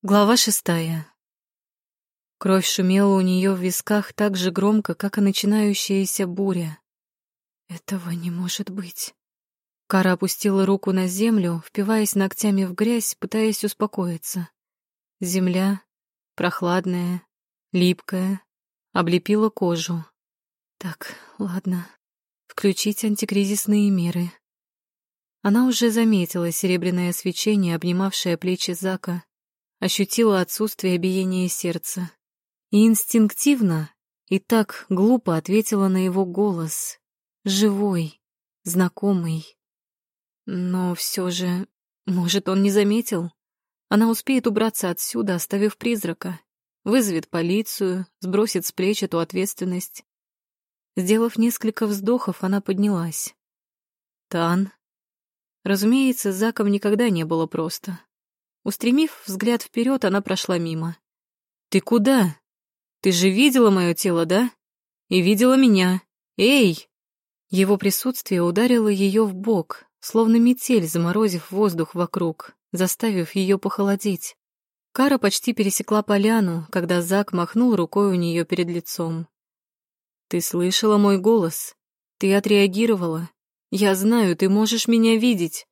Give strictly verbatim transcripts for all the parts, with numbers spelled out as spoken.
Глава шестая. Кровь шумела у нее в висках так же громко, как и начинающаяся буря. Этого не может быть. Кара опустила руку на землю, впиваясь ногтями в грязь, пытаясь успокоиться. Земля, прохладная, липкая, облепила кожу. Так, ладно. Включить антикризисные меры. Она уже заметила серебряное свечение, обнимавшее плечи Зака, ощутила отсутствие биения сердца и инстинктивно, и так глупо ответила на его голос. Живой, знакомый. Но все же, может, он не заметил? Она успеет убраться отсюда, оставив призрака, вызовет полицию, сбросит с плеч эту ответственность. Сделав несколько вздохов, она поднялась. Тан. Разумеется, с Заком никогда не было просто. Устремив взгляд вперед, она прошла мимо. «Ты куда? Ты же видела мое тело, да? И видела меня. Эй!» Его присутствие ударило ее в бок, словно метель, заморозив воздух вокруг, заставив ее похолодеть. Кара почти пересекла поляну, когда Зак махнул рукой у нее перед лицом. «Ты слышала мой голос? Ты отреагировала? Я знаю, ты можешь меня видеть!»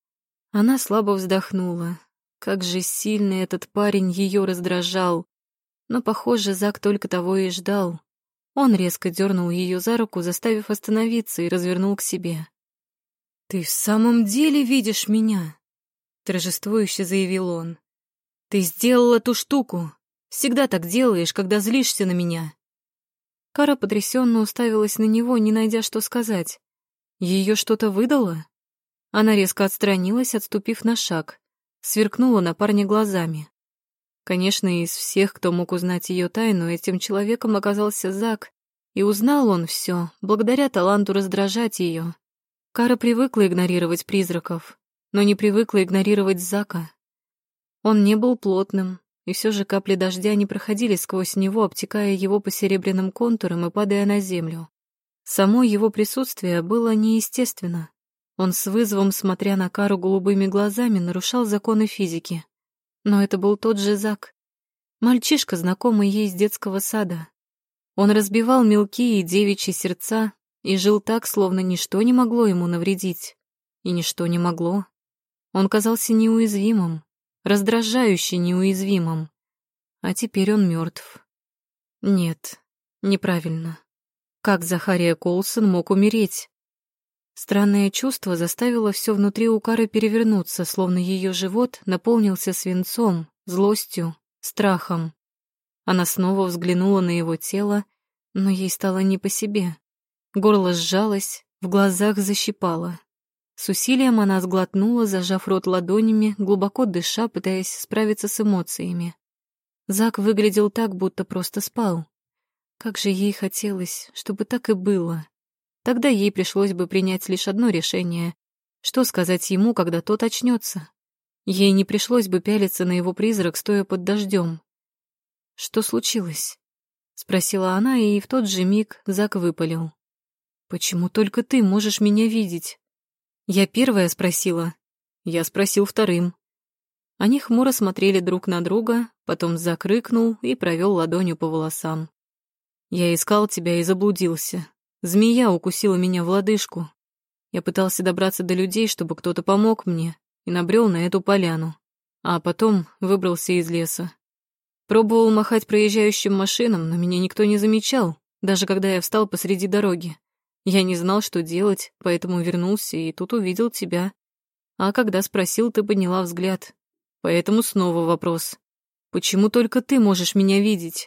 Она слабо вздохнула. Как же сильно этот парень ее раздражал. Но, похоже, Зак только того и ждал. Он резко дернул ее за руку, заставив остановиться, и развернул к себе. «Ты в самом деле видишь меня?» — торжествующе заявил он. «Ты сделала ту штуку. Всегда так делаешь, когда злишься на меня». Кара потрясенно уставилась на него, не найдя, что сказать. Ее что-то выдало? Она резко отстранилась, отступив на шаг. Сверкнула на парня глазами. Конечно, из всех, кто мог узнать ее тайну, этим человеком оказался Зак, и узнал он все благодаря таланту раздражать ее. Кара привыкла игнорировать призраков, но не привыкла игнорировать Зака. Он не был плотным, и все же капли дождя не проходили сквозь него, обтекая его по серебряным контурам и падая на землю. Само его присутствие было неестественно. Он с вызовом, смотря на Кару голубыми глазами, нарушал законы физики. Но это был тот же Зак. Мальчишка, знакомый ей с детского сада. Он разбивал мелкие девичьи сердца и жил так, словно ничто не могло ему навредить. И ничто не могло. Он казался неуязвимым, раздражающе неуязвимым. А теперь он мертв. Нет, неправильно. Как Захария Коулсон мог умереть? Странное чувство заставило все внутри у Кары перевернуться, словно ее живот наполнился свинцом, злостью, страхом. Она снова взглянула на его тело, но ей стало не по себе. Горло сжалось, в глазах защипало. С усилием она сглотнула, зажав рот ладонями, глубоко дыша, пытаясь справиться с эмоциями. Зак выглядел так, будто просто спал. Как же ей хотелось, чтобы так и было. Тогда ей пришлось бы принять лишь одно решение. Что сказать ему, когда тот очнется? Ей не пришлось бы пялиться на его призрак, стоя под дождем. «Что случилось?» — спросила она, и в тот же миг Зак выпалил. «Почему только ты можешь меня видеть?» Я первая спросила. Я спросил вторым. Они хмуро смотрели друг на друга, потом Зак рыкнул и провел ладонью по волосам. «Я искал тебя и заблудился. Змея укусила меня в лодыжку. Я пытался добраться до людей, чтобы кто-то помог мне, и набрел на эту поляну. А потом выбрался из леса. Пробовал махать проезжающим машинам, но меня никто не замечал, даже когда я встал посреди дороги. Я не знал, что делать, поэтому вернулся и тут увидел тебя. А когда спросил, ты подняла взгляд. Поэтому снова вопрос. Почему только ты можешь меня видеть?»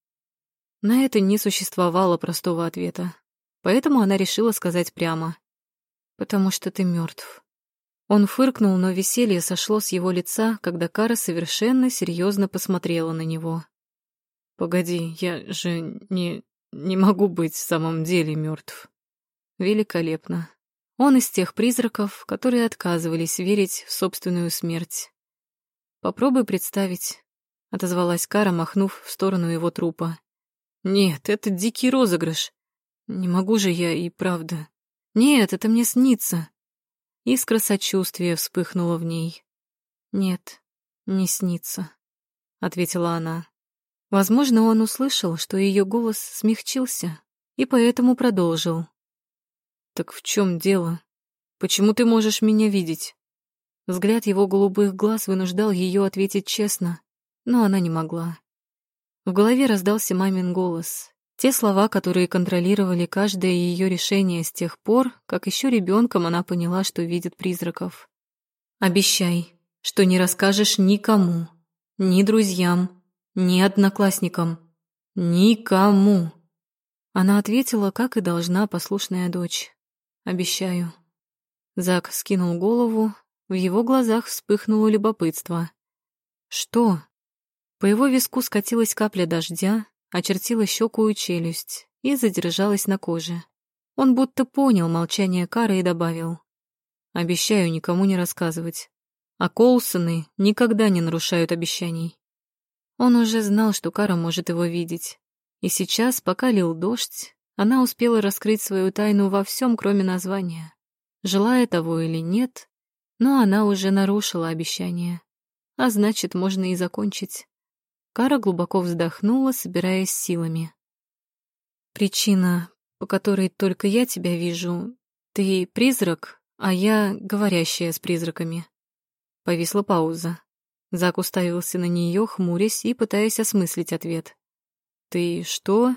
На это не существовало простого ответа. Поэтому она решила сказать прямо. «Потому что ты мертв». Он фыркнул, но веселье сошло с его лица, когда Кара совершенно серьезно посмотрела на него. «Погоди, я же не... не могу быть в самом деле мертв». Великолепно. Он из тех призраков, которые отказывались верить в собственную смерть. «Попробуй представить», — отозвалась Кара, махнув в сторону его трупа. «Нет, это дикий розыгрыш. Не могу же я и правда. Нет, это мне снится». Искра сочувствия вспыхнула в ней. Нет, не снится. — ответила она. Возможно, он услышал, что ее голос смягчился, и поэтому продолжил. «Так в чем дело? Почему ты можешь меня видеть?» Взгляд его голубых глаз вынуждал ее ответить честно, но она не могла. В голове раздался мамин голос. Те слова, которые контролировали каждое ее решение с тех пор, как еще ребенком она поняла, что видит призраков. «Обещай, что не расскажешь никому, ни друзьям, ни одноклассникам, никому». Она ответила, как и должна послушная дочь. «Обещаю». Зак скинул голову, в его глазах вспыхнуло любопытство. «Что?» По его виску скатилась капля дождя, очертила щеку и челюсть и задержалась на коже. Он будто понял молчание Кары и добавил. «Обещаю никому не рассказывать. А Коулсоны никогда не нарушают обещаний». Он уже знал, что Кара может его видеть. И сейчас, пока лил дождь, она успела раскрыть свою тайну во всем, кроме названия. Желая того или нет, но она уже нарушила обещание. А значит, можно и закончить. Кара глубоко вздохнула, собираясь силами. «Причина, по которой только я тебя вижу, ты призрак, а я говорящая с призраками». Повисла пауза. Зак уставился на нее, хмурясь и пытаясь осмыслить ответ. «Ты что?»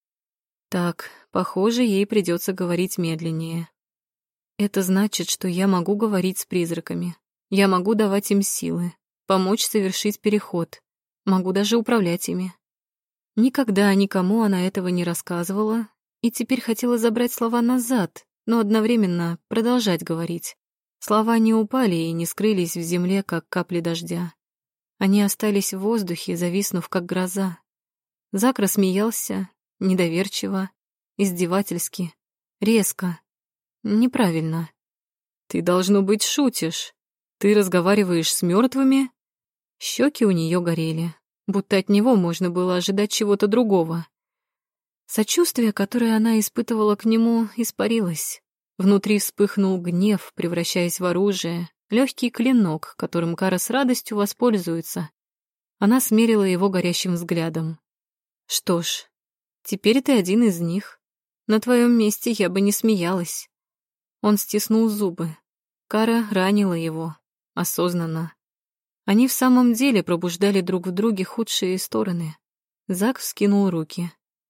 «Так, похоже, ей придется говорить медленнее. Это значит, что я могу говорить с призраками. Я могу давать им силы, помочь совершить переход. Могу даже управлять ими». Никогда никому она этого не рассказывала и теперь хотела забрать слова назад, но одновременно продолжать говорить. Слова не упали и не скрылись в земле, как капли дождя. Они остались в воздухе, зависнув, как гроза. Зак рассмеялся, недоверчиво, издевательски, резко, неправильно. «Ты, должно быть, шутишь. Ты разговариваешь с мертвыми?» Щеки у нее горели, будто от него можно было ожидать чего-то другого. Сочувствие, которое она испытывала к нему, испарилось. Внутри вспыхнул гнев, превращаясь в оружие, легкий клинок, которым Кара с радостью воспользуется. Она смерила его горящим взглядом. «Что ж, теперь ты один из них. На твоем месте я бы не смеялась». Он стиснул зубы. Кара ранила его, осознанно. Они в самом деле пробуждали друг в друге худшие стороны. Зак вскинул руки.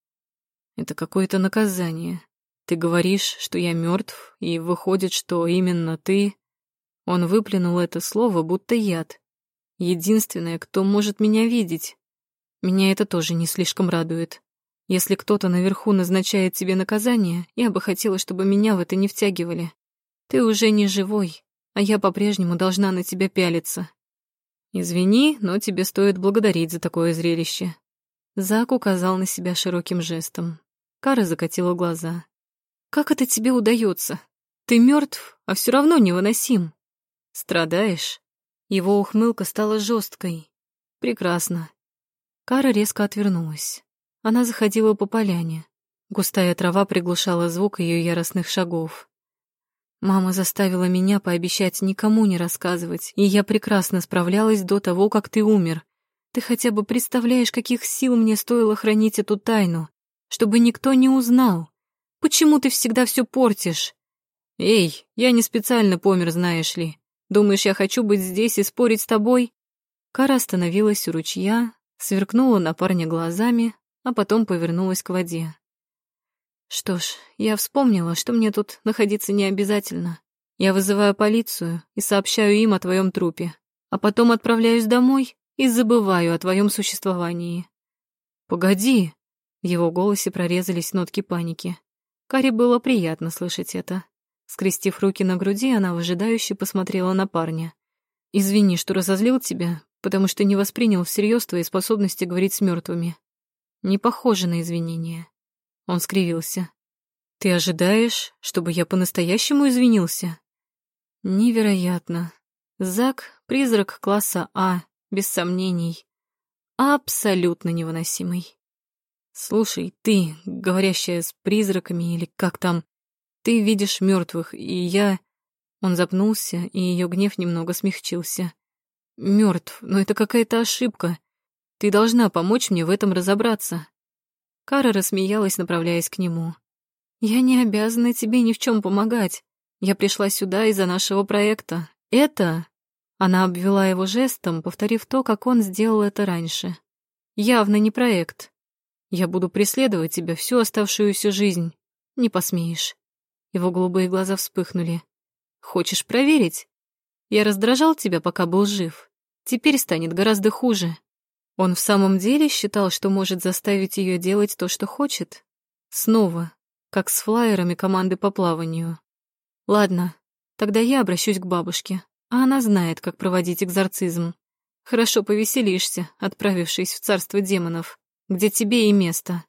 «Это какое-то наказание. Ты говоришь, что я мертв, и выходит, что именно ты...» Он выплюнул это слово, будто яд. «Единственное, кто может меня видеть. Меня это тоже не слишком радует. Если кто-то наверху назначает тебе наказание, я бы хотела, чтобы меня в это не втягивали. Ты уже не живой, а я по-прежнему должна на тебя пялиться. Извини, но тебе стоит благодарить за такое зрелище». Зак указал на себя широким жестом. Кара закатила глаза. «Как это тебе удается? Ты мертв, а все равно невыносим. Страдаешь?» Его ухмылка стала жесткой. «Прекрасно». Кара резко отвернулась. Она заходила по поляне. Густая трава приглушала звук ее яростных шагов. «Мама заставила меня пообещать никому не рассказывать, и я прекрасно справлялась до того, как ты умер. Ты хотя бы представляешь, каких сил мне стоило хранить эту тайну, чтобы никто не узнал. Почему ты всегда все портишь?» «Эй, я не специально помер, знаешь ли. Думаешь, я хочу быть здесь и спорить с тобой?» Кара остановилась у ручья, сверкнула на парня глазами, а потом повернулась к воде. «Что ж, я вспомнила, что мне тут находиться не обязательно. Я вызываю полицию и сообщаю им о твоем трупе, а потом отправляюсь домой и забываю о твоем существовании». «Погоди!» В его голосе прорезались нотки паники. Каре было приятно слышать это. Скрестив руки на груди, она выжидающе посмотрела на парня. «Извини, что разозлил тебя, потому что не воспринял всерьез твои способности говорить с мертвыми. Не похоже на извинения». Он скривился. «Ты ожидаешь, чтобы я по-настоящему извинился?» «Невероятно. Зак — призрак класса А, без сомнений. Абсолютно невыносимый. Слушай, ты, говорящая с призраками или как там, ты видишь мертвых, и я...» Он запнулся, и ее гнев немного смягчился. «Мертв, но это какая-то ошибка. Ты должна помочь мне в этом разобраться». Кара рассмеялась, направляясь к нему. «Я не обязана тебе ни в чем помогать. Я пришла сюда из-за нашего проекта. Это...» Она обвела его жестом, повторив то, как он сделал это раньше. «Явно не проект. Я буду преследовать тебя всю оставшуюся жизнь. Не посмеешь». Его голубые глаза вспыхнули. «Хочешь проверить? Я раздражал тебя, пока был жив. Теперь станет гораздо хуже». Он в самом деле считал, что может заставить ее делать то, что хочет? Снова, как с флаерами команды по плаванию. Ладно, тогда я обращусь к бабушке, а она знает, как проводить экзорцизм. Хорошо повеселишься, отправившись в царство демонов, где тебе и место.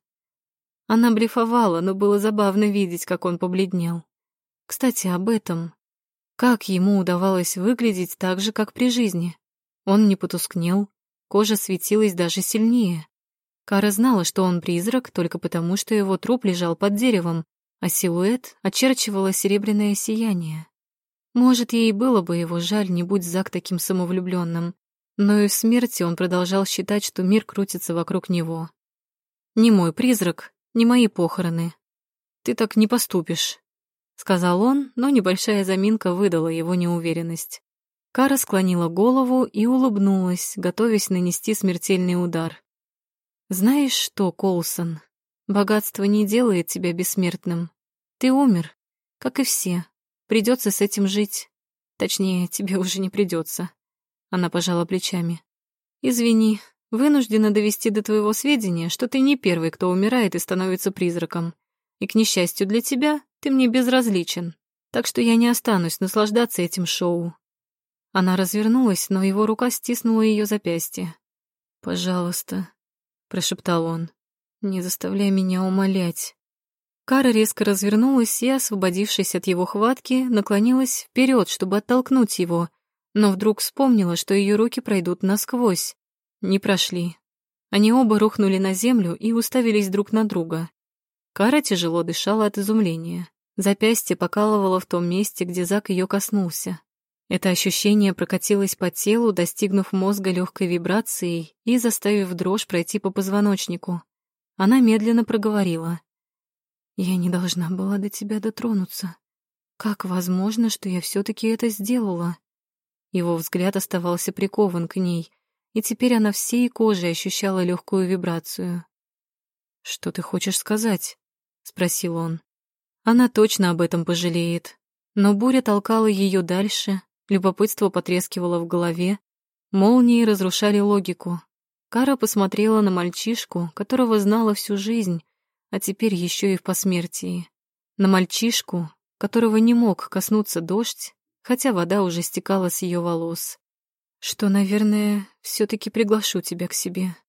Она блефовала, но было забавно видеть, как он побледнел. Кстати, об этом. Как ему удавалось выглядеть так же, как при жизни? Он не потускнел, кожа светилась даже сильнее. Кара знала, что он призрак только потому, что его труп лежал под деревом, а силуэт очерчивало серебряное сияние. Может, ей было бы его жаль, не будь Зак таким самовлюбленным, но и в смерти он продолжал считать, что мир крутится вокруг него. «Не мой призрак, не мои похороны. Ты так не поступишь», — сказал он, но небольшая заминка выдала его неуверенность. Кара склонила голову и улыбнулась, готовясь нанести смертельный удар. «Знаешь что, Коулсон, богатство не делает тебя бессмертным. Ты умер, как и все. Придется с этим жить. Точнее, тебе уже не придется». Она пожала плечами. «Извини, вынуждена довести до твоего сведения, что ты не первый, кто умирает и становится призраком. И, к несчастью для тебя, ты мне безразличен. Так что я не останусь наслаждаться этим шоу». Она развернулась, но его рука стиснула ее запястье. «Пожалуйста», — прошептал он, — «не заставляй меня умолять». Кара резко развернулась и, освободившись от его хватки, наклонилась вперед, чтобы оттолкнуть его, но вдруг вспомнила, что ее руки пройдут насквозь. Не прошли. Они оба рухнули на землю и уставились друг на друга. Кара тяжело дышала от изумления. Запястье покалывало в том месте, где Зак ее коснулся. Это ощущение прокатилось по телу, достигнув мозга легкой вибрацией и заставив дрожь пройти по позвоночнику. Она медленно проговорила. «Я не должна была до тебя дотронуться. Как возможно, что я все-таки это сделала?» Его взгляд оставался прикован к ней, и теперь она всей кожей ощущала легкую вибрацию. «Что ты хочешь сказать?» — спросил он. Она точно об этом пожалеет. Но буря толкала ее дальше, любопытство потрескивало в голове, молнии разрушали логику. Кара посмотрела на мальчишку, которого знала всю жизнь, а теперь еще и в посмертии. На мальчишку, которого не мог коснуться дождь, хотя вода уже стекала с ее волос. «Что, наверное, все-таки приглашу тебя к себе»,